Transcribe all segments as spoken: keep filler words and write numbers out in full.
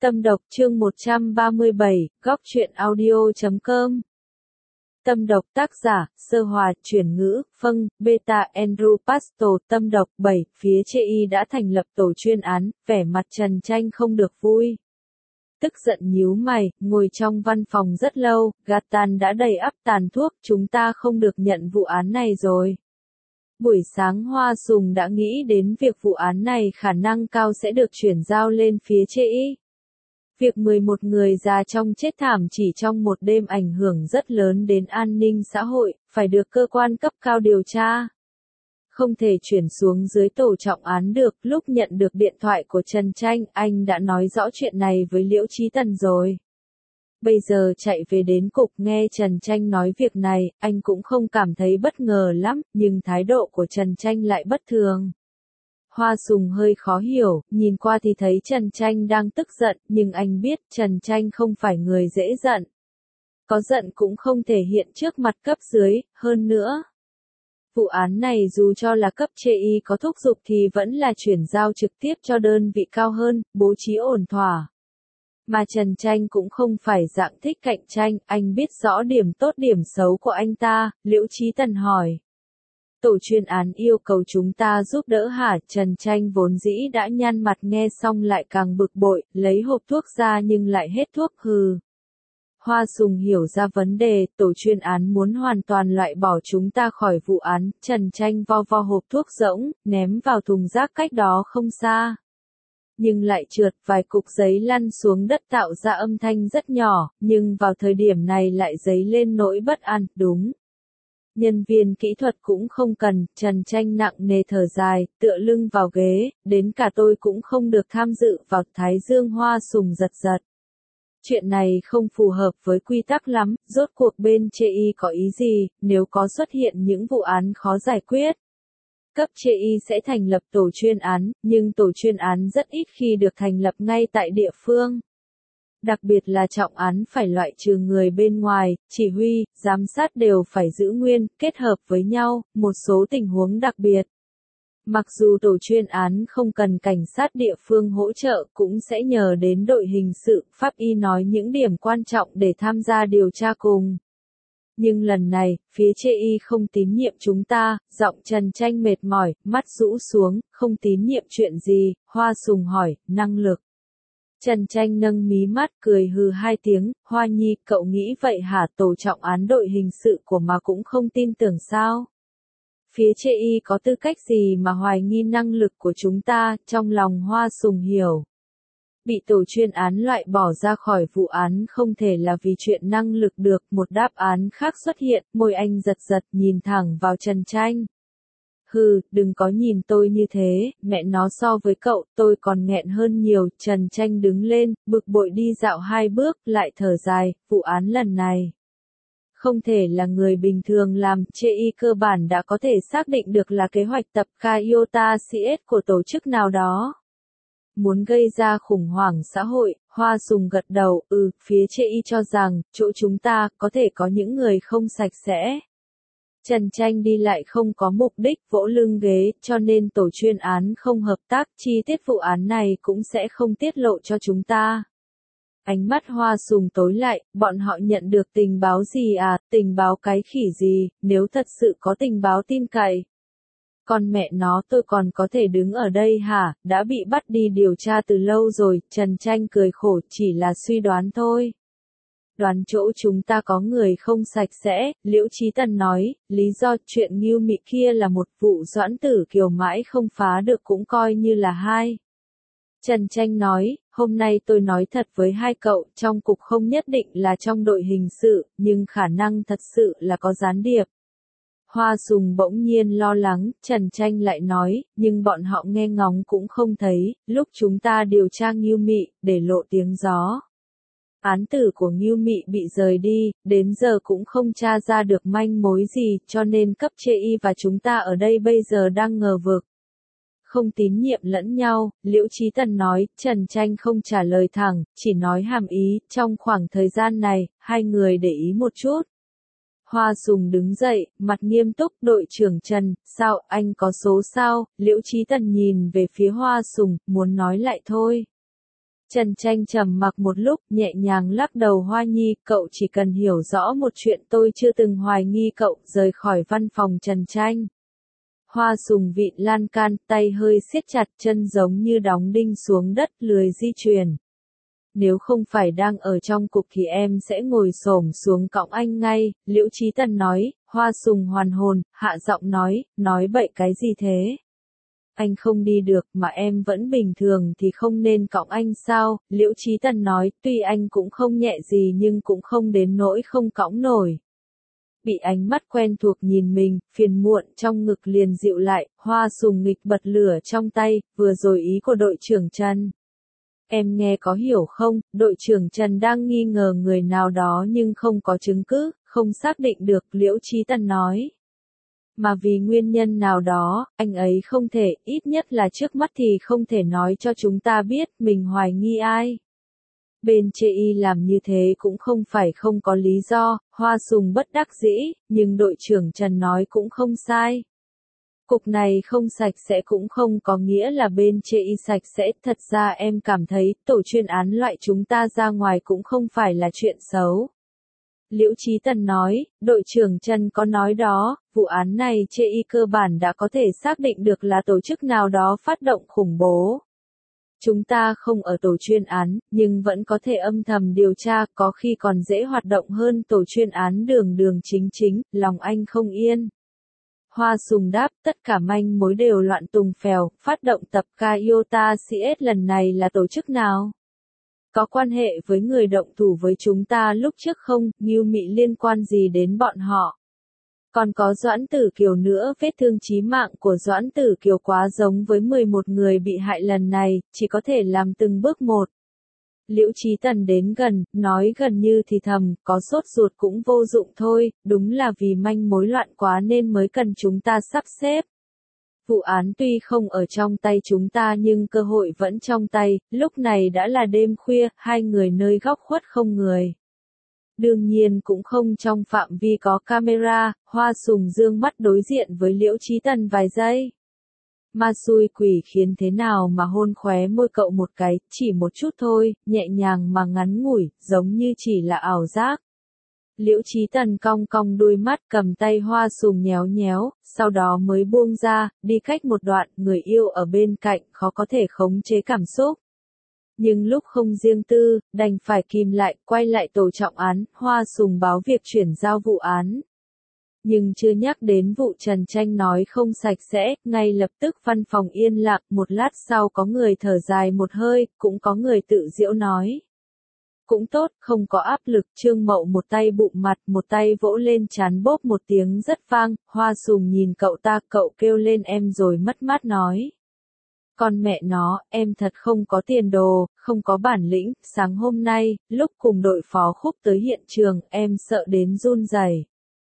Tâm độc chương một trăm ba mươi bảy, góc truyện audio chấm com. Tâm độc tác giả, Sơ Hòa, chuyển ngữ, Phân, Beta Andrew Pastor. Tâm độc bảy, phía chê y đã thành lập tổ chuyên án, vẻ mặt Trần Tranh không được vui. Tức giận nhíu mày, ngồi trong văn phòng rất lâu, Gatan đã đầy ắp tàn thuốc, chúng ta không được nhận vụ án này rồi. Buổi sáng Hoa Sùng đã nghĩ đến việc vụ án này khả năng cao sẽ được chuyển giao lên phía chê y. Việc mười một người già trong chết thảm chỉ trong một đêm ảnh hưởng rất lớn đến an ninh xã hội, phải được cơ quan cấp cao điều tra. Không thể chuyển xuống dưới tổ trọng án được. Lúc nhận được điện thoại của Trần Tranh, anh đã nói rõ chuyện này với Liễu Chí Tần rồi. Bây giờ chạy về đến cục nghe Trần Tranh nói việc này, anh cũng không cảm thấy bất ngờ lắm, nhưng thái độ của Trần Tranh lại bất thường. Hoa Sùng hơi khó hiểu, nhìn qua thì thấy Trần Tranh đang tức giận, nhưng anh biết Trần Tranh không phải người dễ giận. Có giận cũng không thể hiện trước mặt cấp dưới, hơn nữa. Vụ án này dù cho là cấp chê y có thúc giục thì vẫn là chuyển giao trực tiếp cho đơn vị cao hơn, bố trí ổn thỏa. Mà Trần Tranh cũng không phải dạng thích cạnh tranh, anh biết rõ điểm tốt điểm xấu của anh ta. Liễu Chí Tần hỏi. Tổ chuyên án yêu cầu chúng ta giúp đỡ hả? Trần Tranh vốn dĩ đã nhăn mặt nghe xong lại càng bực bội, lấy hộp thuốc ra nhưng lại hết thuốc hừ. Hoa Sùng hiểu ra vấn đề, tổ chuyên án muốn hoàn toàn loại bỏ chúng ta khỏi vụ án. Trần Tranh vo vo hộp thuốc rỗng, ném vào thùng rác cách đó không xa. Nhưng lại trượt vài cục giấy lăn xuống đất tạo ra âm thanh rất nhỏ, nhưng vào thời điểm này lại dấy lên nỗi bất an, đúng. Nhân viên kỹ thuật cũng không cần. Trần Tranh nặng nề thở dài, tựa lưng vào ghế, đến cả tôi cũng không được tham dự vào. Thái dương Hoa Sùng giật giật. Chuyện này không phù hợp với quy tắc lắm, rốt cuộc bên chê y có ý gì, nếu có xuất hiện những vụ án khó giải quyết. Cấp chê y sẽ thành lập tổ chuyên án, nhưng tổ chuyên án rất ít khi được thành lập ngay tại địa phương. Đặc biệt là trọng án phải loại trừ người bên ngoài, chỉ huy, giám sát đều phải giữ nguyên, kết hợp với nhau, một số tình huống đặc biệt. Mặc dù tổ chuyên án không cần cảnh sát địa phương hỗ trợ cũng sẽ nhờ đến đội hình sự, pháp y nói những điểm quan trọng để tham gia điều tra cùng. Nhưng lần này, phía chê y không tín nhiệm chúng ta, giọng Trần Tranh mệt mỏi, mắt rũ xuống, không tín nhiệm chuyện gì? Hoa Sùng hỏi, năng lực. Trần Tranh nâng mí mắt cười hừ hai tiếng, Hoa Nhi, cậu nghĩ vậy hả? Tổ trọng án đội hình sự của mà cũng không tin tưởng sao? Phía chê y có tư cách gì mà hoài nghi năng lực của chúng ta? Trong lòng Hoa Sùng hiểu. Bị tổ chuyên án loại bỏ ra khỏi vụ án không thể là vì chuyện năng lực được. Một đáp án khác xuất hiện, môi anh giật giật nhìn thẳng vào Trần Tranh. Hừ, đừng có nhìn tôi như thế, mẹ nó so với cậu, tôi còn nghẹn hơn nhiều. Trần Tranh đứng lên, bực bội đi dạo hai bước, lại thở dài, vụ án lần này. Không thể là người bình thường làm, chê y cơ bản đã có thể xác định được là kế hoạch tập Kaiota xê ét của tổ chức nào đó. Muốn gây ra khủng hoảng xã hội, Hoa Sùng gật đầu, ừ, phía chê y cho rằng, chỗ chúng ta, có thể có những người không sạch sẽ. Trần Tranh đi lại không có mục đích, vỗ lưng ghế, cho nên tổ chuyên án không hợp tác, chi tiết vụ án này cũng sẽ không tiết lộ cho chúng ta. Ánh mắt Hoa Sùng tối lại, bọn họ nhận được tình báo gì à? Tình báo cái khỉ gì? Nếu thật sự có tình báo tin cậy. Con mẹ nó, tôi còn có thể đứng ở đây hả? Đã bị bắt đi điều tra từ lâu rồi. Trần Tranh cười khổ, chỉ là suy đoán thôi. Đoán chỗ chúng ta có người không sạch sẽ. Liễu Chí Tần nói, lý do chuyện Ngưu Mị kia là một vụ Doãn Tử Kiều mãi không phá được cũng coi như là hai. Trần Tranh nói, hôm nay tôi nói thật với hai cậu, trong cục không nhất định là trong đội hình sự, nhưng khả năng thật sự là có gián điệp. Hoa Sùng bỗng nhiên lo lắng, Trần Tranh lại nói, nhưng bọn họ nghe ngóng cũng không thấy, lúc chúng ta điều tra Ngưu Mị, để lộ tiếng gió. Án tử của Ngưu Mị bị rời đi, đến giờ cũng không tra ra được manh mối gì, cho nên cấp chê y và chúng ta ở đây bây giờ đang ngờ vực. Không tín nhiệm lẫn nhau, Liễu Chí Tần nói. Trần Tranh không trả lời thẳng, chỉ nói hàm ý, trong khoảng thời gian này, hai người để ý một chút. Hoa Sùng đứng dậy, mặt nghiêm túc, đội trưởng Trần, sao, anh có số sao? Liễu Chí Tần nhìn về phía Hoa Sùng, muốn nói lại thôi. Trần Tranh trầm mặc một lúc, nhẹ nhàng lắc đầu. Hoa Nhi, cậu chỉ cần hiểu rõ một chuyện, tôi chưa từng hoài nghi cậu. Rời khỏi văn phòng Trần Tranh, Hoa Sùng vịn lan can, tay hơi siết chặt, chân giống như đóng đinh xuống đất, lười di chuyển. Nếu không phải đang ở trong cục thì em sẽ ngồi xổm xuống cõng anh ngay, Liễu Chí Tần nói. Hoa Sùng hoàn hồn, hạ giọng nói, nói bậy cái gì thế? Anh không đi được mà em vẫn bình thường thì không nên cõng anh sao? Liễu Chí Tần nói, tuy anh cũng không nhẹ gì nhưng cũng không đến nỗi không cõng nổi. Bị ánh mắt quen thuộc nhìn mình, phiền muộn trong ngực liền dịu lại. Hoa Sùng nghịch bật lửa trong tay, vừa rồi ý của đội trưởng Trần. Em nghe có hiểu không? Đội trưởng Trần đang nghi ngờ người nào đó nhưng không có chứng cứ, không xác định được, Liễu Chí Tần nói. Mà vì nguyên nhân nào đó, anh ấy không thể, ít nhất là trước mắt thì không thể nói cho chúng ta biết mình hoài nghi ai. Bên chê y làm như thế cũng không phải không có lý do. Hoa Sùng bất đắc dĩ, nhưng đội trưởng Trần nói cũng không sai. Cục này không sạch sẽ cũng không có nghĩa là bên chê y sạch sẽ. Thật ra em cảm thấy tổ chuyên án loại chúng ta ra ngoài cũng không phải là chuyện xấu. Liễu Chí Tần nói, đội trưởng Trần có nói đó, vụ án này chê y cơ bản đã có thể xác định được là tổ chức nào đó phát động khủng bố. Chúng ta không ở tổ chuyên án, nhưng vẫn có thể âm thầm điều tra, có khi còn dễ hoạt động hơn tổ chuyên án đường đường chính chính, lòng anh không yên. Hoa Sùng đáp, tất cả manh mối đều loạn tùng phèo, phát động tập Kaiota xê ét lần này là tổ chức nào? Có quan hệ với người động thủ với chúng ta lúc trước không? Ngưu Mị liên quan gì đến bọn họ? Còn có Doãn Tử Kiều nữa, vết thương chí mạng của Doãn Tử Kiều quá giống với mười một người bị hại lần này, chỉ có thể làm từng bước một. Liễu Chí Tần đến gần, nói gần như thì thầm, có sốt ruột cũng vô dụng thôi, đúng là vì manh mối loạn quá nên mới cần chúng ta sắp xếp. Vụ án tuy không ở trong tay chúng ta nhưng cơ hội vẫn trong tay, lúc này đã là đêm khuya, hai người nơi góc khuất không người. Đương nhiên cũng không trong phạm vi có camera. Hoa Sùng dương mắt đối diện với Liễu Chí Tần vài giây. Ma xui quỷ khiến thế nào mà hôn khóe môi cậu một cái, chỉ một chút thôi, nhẹ nhàng mà ngắn ngủi, giống như chỉ là ảo giác. Liễu Chí Tần cong cong đuôi mắt, cầm tay Hoa Sùng nhéo nhéo, sau đó mới buông ra, đi cách một đoạn, người yêu ở bên cạnh, khó có thể khống chế cảm xúc. Nhưng lúc không riêng tư, đành phải kìm lại, quay lại tổ trọng án. Hoa Sùng báo việc chuyển giao vụ án. Nhưng chưa nhắc đến vụ Trần Tranh nói không sạch sẽ, ngay lập tức văn phòng yên lặng, một lát sau có người thở dài một hơi, cũng có người tự giễu nói. Cũng tốt, không có áp lực. Trương Mậu một tay bụm mặt, một tay vỗ lên trán, bốp một tiếng rất vang. Hoa Sùng nhìn cậu ta, cậu kêu lên em rồi mất mát nói. Con mẹ nó, em thật không có tiền đồ, không có bản lĩnh. Sáng hôm nay, lúc cùng đội phó Khúc tới hiện trường, em sợ đến run rẩy.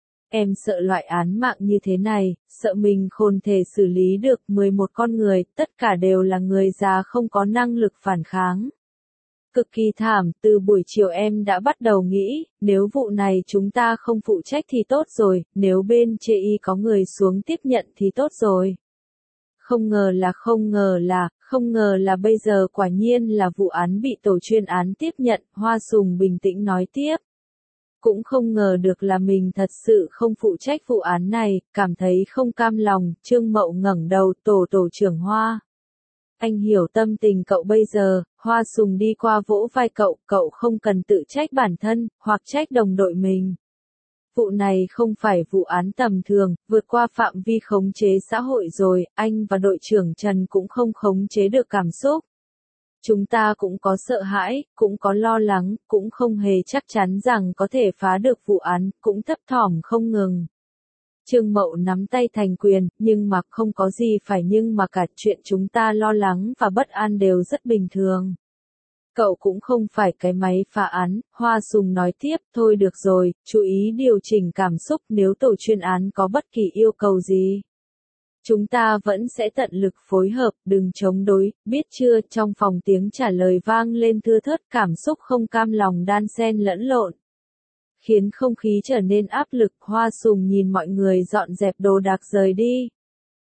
Em sợ loại án mạng như thế này, sợ mình không thể xử lý được. mười một con người, tất cả đều là người già không có năng lực phản kháng. Cực kỳ thảm, từ buổi chiều em đã bắt đầu nghĩ, nếu vụ này chúng ta không phụ trách thì tốt rồi, nếu bên chê y có người xuống tiếp nhận thì tốt rồi. Không ngờ là không ngờ là, không ngờ là bây giờ quả nhiên là vụ án bị tổ chuyên án tiếp nhận, Hoa Sùng bình tĩnh nói tiếp. Cũng không ngờ được là mình thật sự không phụ trách vụ án này, cảm thấy không cam lòng. Trương Mậu ngẩng đầu, tổ tổ trưởng Hoa. Anh hiểu tâm tình cậu bây giờ. Hoa Sùng đi qua vỗ vai cậu, cậu không cần tự trách bản thân, hoặc trách đồng đội mình. Vụ này không phải vụ án tầm thường, vượt qua phạm vi khống chế xã hội rồi, anh và đội trưởng Trần cũng không khống chế được cảm xúc. Chúng ta cũng có sợ hãi, cũng có lo lắng, cũng không hề chắc chắn rằng có thể phá được vụ án, cũng thấp thỏm không ngừng. Trương Mậu nắm tay thành quyền, nhưng mà không có gì phải nhưng mà cả, chuyện chúng ta lo lắng và bất an đều rất bình thường. Cậu cũng không phải cái máy phá án. Hoa Sùng nói tiếp, thôi được rồi, chú ý điều chỉnh cảm xúc, nếu tổ chuyên án có bất kỳ yêu cầu gì. Chúng ta vẫn sẽ tận lực phối hợp, đừng chống đối, biết chưa? Trong phòng tiếng trả lời vang lên thưa thớt, cảm xúc không cam lòng đan xen lẫn lộn. Khiến không khí trở nên áp lực. Hoa Sùng nhìn mọi người dọn dẹp đồ đạc rời đi.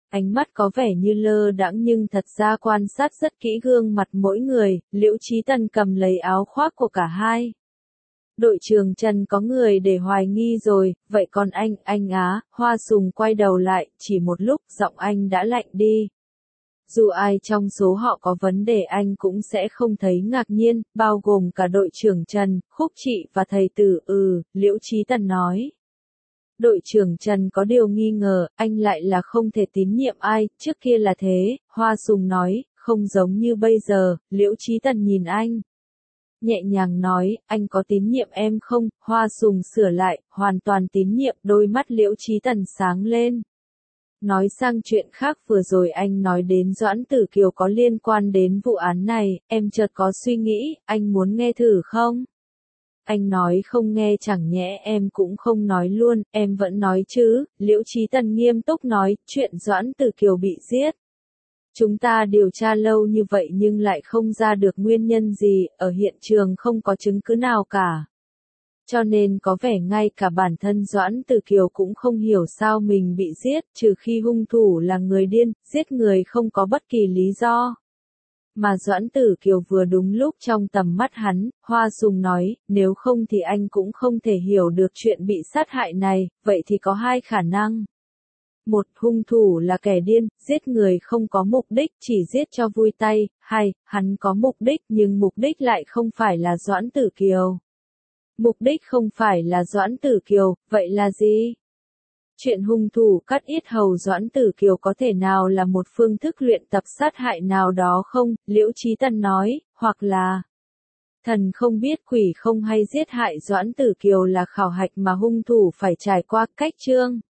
Ánh mắt có vẻ như lơ đãng nhưng thật ra quan sát rất kỹ gương mặt mỗi người, Liễu Chí Tần cầm lấy áo khoác của cả hai. Đội trưởng Trần có người để hoài nghi rồi, vậy còn anh, anh á, Hoa Sùng quay đầu lại, chỉ một lúc, giọng anh đã lạnh đi. Dù ai trong số họ có vấn đề anh cũng sẽ không thấy ngạc nhiên, bao gồm cả đội trưởng Trần, Khúc Trị và thầy Tử, ừ, Liễu Chí Tần nói. Đội trưởng Trần có điều nghi ngờ, anh lại là không thể tín nhiệm ai, trước kia là thế, Hoa Sùng nói, không giống như bây giờ, Liễu Chí Tần nhìn anh. Nhẹ nhàng nói, anh có tín nhiệm em không, Hoa Sùng sửa lại, hoàn toàn tín nhiệm, đôi mắt Liễu Chí Tần sáng lên. Nói sang chuyện khác vừa rồi anh nói đến Doãn Tử Kiều có liên quan đến vụ án này, em chợt có suy nghĩ, anh muốn nghe thử không? Anh nói không nghe chẳng nhẽ em cũng không nói luôn, em vẫn nói chứ, Liễu Chí Tần nghiêm túc nói, chuyện Doãn Tử Kiều bị giết. Chúng ta điều tra lâu như vậy nhưng lại không ra được nguyên nhân gì, ở hiện trường không có chứng cứ nào cả. Cho nên có vẻ ngay cả bản thân Doãn Tử Kiều cũng không hiểu sao mình bị giết, trừ khi hung thủ là người điên, giết người không có bất kỳ lý do. Mà Doãn Tử Kiều vừa đúng lúc trong tầm mắt hắn, Hoa Sùng nói, nếu không thì anh cũng không thể hiểu được chuyện bị sát hại này, vậy thì có hai khả năng. Một, hung thủ là kẻ điên, giết người không có mục đích, chỉ giết cho vui tay. Hai, hắn có mục đích nhưng mục đích lại không phải là Doãn Tử Kiều. Mục đích không phải là Doãn Tử Kiều, vậy là gì? Chuyện hung thủ cắt yết hầu Doãn Tử Kiều có thể nào là một phương thức luyện tập sát hại nào đó không? Liễu Chí Tần nói, hoặc là thần không biết quỷ không hay giết hại Doãn Tử Kiều là khảo hạch mà hung thủ phải trải qua cách chương.